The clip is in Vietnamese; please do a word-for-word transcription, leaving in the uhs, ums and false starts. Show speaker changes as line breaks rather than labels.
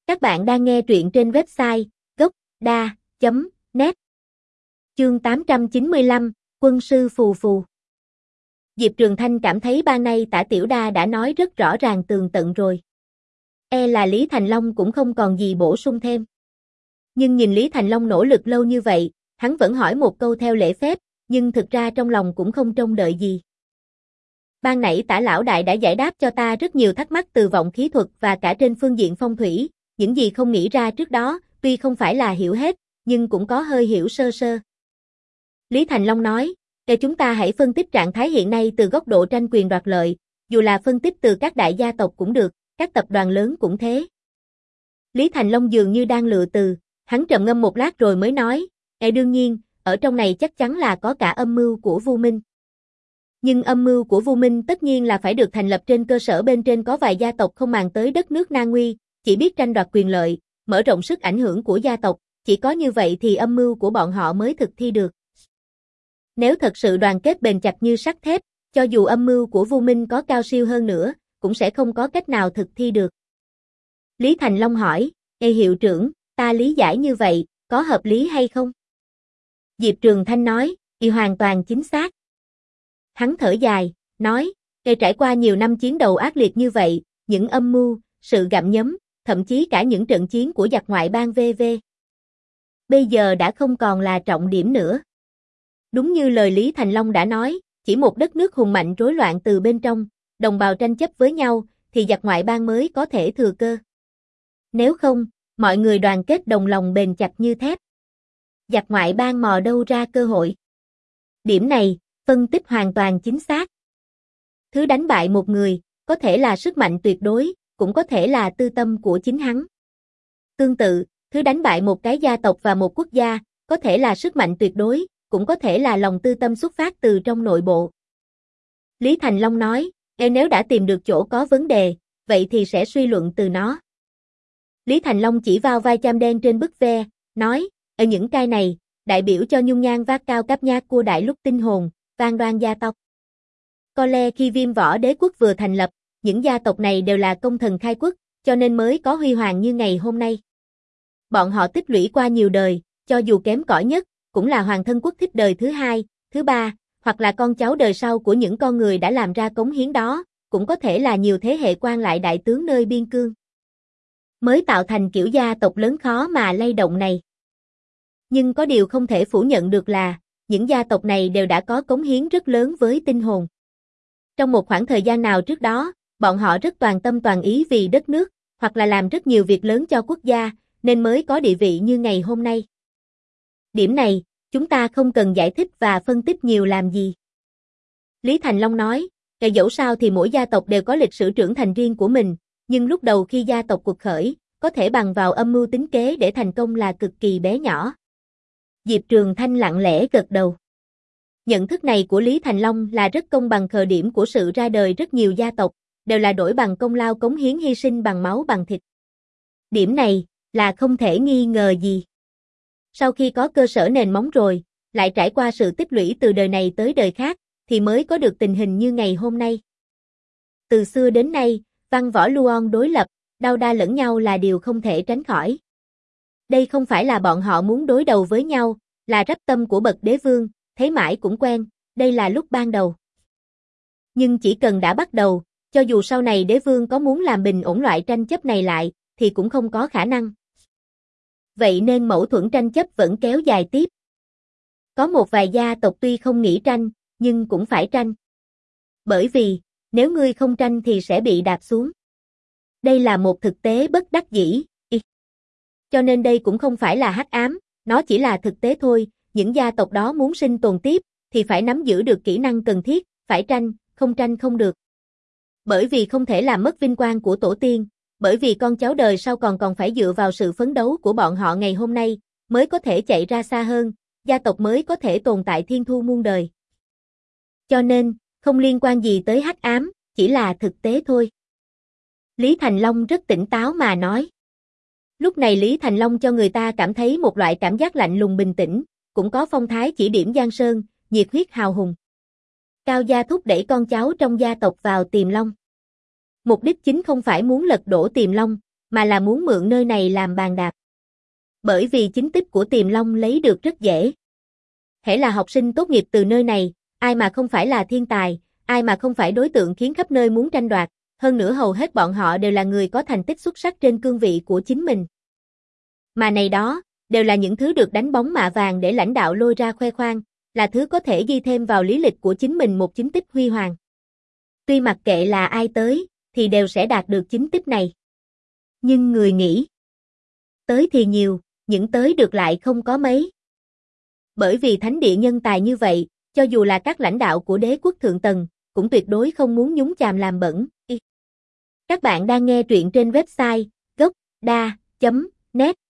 Các bạn đang nghe truyện trên website gốc đa chấm net. Chương tám trăm chín mươi lăm, Quân sư phù phù. Diệp Trường Thanh cảm thấy ban nay Tả Tiểu Đa đã nói rất rõ ràng tường tận rồi. E là Lý Thành Long cũng không còn gì bổ sung thêm. Nhưng nhìn Lý Thành Long nỗ lực lâu như vậy, hắn vẫn hỏi một câu theo lễ phép, nhưng thực ra trong lòng cũng không trông đợi gì. Ban nãy Tả Lão Đại đã giải đáp cho ta rất nhiều thắc mắc từ vọng khí thuật và cả trên phương diện phong thủy, những gì không nghĩ ra trước đó, tuy không phải là hiểu hết, nhưng cũng có hơi hiểu sơ sơ. Lý Thành Long nói, để chúng ta hãy phân tích trạng thái hiện nay từ góc độ tranh quyền đoạt lợi, dù là phân tích từ các đại gia tộc cũng được, các tập đoàn lớn cũng thế. Lý Thành Long dường như đang lựa từ, hắn trầm ngâm một lát rồi mới nói, e đương nhiên, ở trong này chắc chắn là có cả âm mưu của Vu Minh. Nhưng âm mưu của Vu Minh tất nhiên là phải được thành lập trên cơ sở bên trên có vài gia tộc không màng tới đất nước nan nguy, chỉ biết tranh đoạt quyền lợi, mở rộng sức ảnh hưởng của gia tộc, chỉ có như vậy thì âm mưu của bọn họ mới thực thi được. Nếu thật sự đoàn kết bền chặt như sắt thép, cho dù âm mưu của Vu Minh có cao siêu hơn nữa, cũng sẽ không có cách nào thực thi được. Lý Thành Long hỏi, Ê hiệu trưởng, ta lý giải như vậy, có hợp lý hay không? Diệp Trường Thanh nói, Y hoàn toàn chính xác. Hắn thở dài, nói, Ê trải qua nhiều năm chiến đấu ác liệt như vậy, những âm mưu, sự gặm nhấm, thậm chí cả những trận chiến của giặc ngoại bang vân vân bây giờ đã không còn là trọng điểm nữa. Đúng như lời Lý Thành Long đã nói, chỉ một đất nước hùng mạnh rối loạn từ bên trong, đồng bào tranh chấp với nhau, thì giặc ngoại bang mới có thể thừa cơ. Nếu không, mọi người đoàn kết đồng lòng bền chặt như thép, giặc ngoại bang mò đâu ra cơ hội. Điểm này, phân tích hoàn toàn chính xác. Thứ đánh bại một người, có thể là sức mạnh tuyệt đối, cũng có thể là tư tâm của chính hắn. Tương tự, thứ đánh bại một cái gia tộc và một quốc gia, có thể là sức mạnh tuyệt đối, cũng có thể là lòng tư tâm xuất phát từ trong nội bộ. Lý Thành Long nói, e nếu đã tìm được chỗ có vấn đề, vậy thì sẽ suy luận từ nó. Lý Thành Long chỉ vào vai cham đen trên bức ve, nói, ở những cái này, đại biểu cho nhung nhan vác cao cấp nhát của đại lúc tinh hồn, vang đoan gia tộc. Có lẽ khi Viêm Võ Đế quốc vừa thành lập, những gia tộc này đều là công thần khai quốc, cho nên mới có huy hoàng như ngày hôm nay. Bọn họ tích lũy qua nhiều đời, cho dù kém cỏi nhất, cũng là hoàng thân quốc thích đời thứ hai, thứ ba, hoặc là con cháu đời sau của những con người đã làm ra cống hiến đó, cũng có thể là nhiều thế hệ quan lại đại tướng nơi biên cương. Mới tạo thành kiểu gia tộc lớn khó mà lay động này. Nhưng có điều không thể phủ nhận được là, những gia tộc này đều đã có cống hiến rất lớn với tinh hồn. Trong một khoảng thời gian nào trước đó, bọn họ rất toàn tâm toàn ý vì đất nước, hoặc là làm rất nhiều việc lớn cho quốc gia, nên mới có địa vị như ngày hôm nay. Điểm này, chúng ta không cần giải thích và phân tích nhiều làm gì. Lý Thành Long nói, kể dẫu sao thì mỗi gia tộc đều có lịch sử trưởng thành riêng của mình, nhưng lúc đầu khi gia tộc cuộc khởi, có thể bằng vào âm mưu tính kế để thành công là cực kỳ bé nhỏ. Diệp Trường Thanh lặng lẽ gật đầu. Nhận thức này của Lý Thành Long là rất công bằng. Khởi điểm của sự ra đời rất nhiều gia tộc, đều là đổi bằng công lao cống hiến hy sinh bằng máu bằng thịt. Điểm này, là không thể nghi ngờ gì. Sau khi có cơ sở nền móng rồi, lại trải qua sự tích lũy từ đời này tới đời khác, thì mới có được tình hình như ngày hôm nay. Từ xưa đến nay, văn võ luon đối lập, đao đa lẫn nhau là điều không thể tránh khỏi. Đây không phải là bọn họ muốn đối đầu với nhau, là rắp tâm của bậc đế vương, thấy mãi cũng quen, đây là lúc ban đầu. Nhưng chỉ cần đã bắt đầu, cho dù sau này đế vương có muốn làm bình ổn loại tranh chấp này lại, thì cũng không có khả năng. Vậy nên mâu thuẫn tranh chấp vẫn kéo dài tiếp. Có một vài gia tộc tuy không nghĩ tranh, nhưng cũng phải tranh. Bởi vì, nếu ngươi không tranh thì sẽ bị đạp xuống. Đây là một thực tế bất đắc dĩ. Cho nên đây cũng không phải là hắc ám, nó chỉ là thực tế thôi, những gia tộc đó muốn sinh tồn tiếp, thì phải nắm giữ được kỹ năng cần thiết, phải tranh, không tranh không được. Bởi vì không thể làm mất vinh quang của tổ tiên, bởi vì con cháu đời sau còn còn phải dựa vào sự phấn đấu của bọn họ ngày hôm nay, mới có thể chạy ra xa hơn, gia tộc mới có thể tồn tại thiên thu muôn đời. Cho nên, không liên quan gì tới hắc ám, chỉ là thực tế thôi. Lý Thành Long rất tỉnh táo mà nói. Lúc này Lý Thành Long cho người ta cảm thấy một loại cảm giác lạnh lùng bình tĩnh, cũng có phong thái chỉ điểm giang sơn, nhiệt huyết hào hùng. Cao gia thúc đẩy con cháu trong gia tộc vào Tiềm Long. Mục đích chính không phải muốn lật đổ Tiềm Long, mà là muốn mượn nơi này làm bàn đạp. Bởi vì chính tích của Tiềm Long lấy được rất dễ. Hễ là học sinh tốt nghiệp từ nơi này, ai mà không phải là thiên tài, ai mà không phải đối tượng khiến khắp nơi muốn tranh đoạt, hơn nữa hầu hết bọn họ đều là người có thành tích xuất sắc trên cương vị của chính mình. Mà này đó, đều là những thứ được đánh bóng mạ vàng để lãnh đạo lôi ra khoe khoang, là thứ có thể ghi thêm vào lý lịch của chính mình một chính tích huy hoàng. Tuy mặc kệ là ai tới, thì đều sẽ đạt được chính tích này. Nhưng người nghĩ, tới thì nhiều, những tới được lại không có mấy. Bởi vì thánh địa nhân tài như vậy, cho dù là các lãnh đạo của đế quốc thượng tầng, cũng tuyệt đối không muốn nhúng chàm làm bẩn. Các bạn đang nghe truyện trên website gốc đa chấm net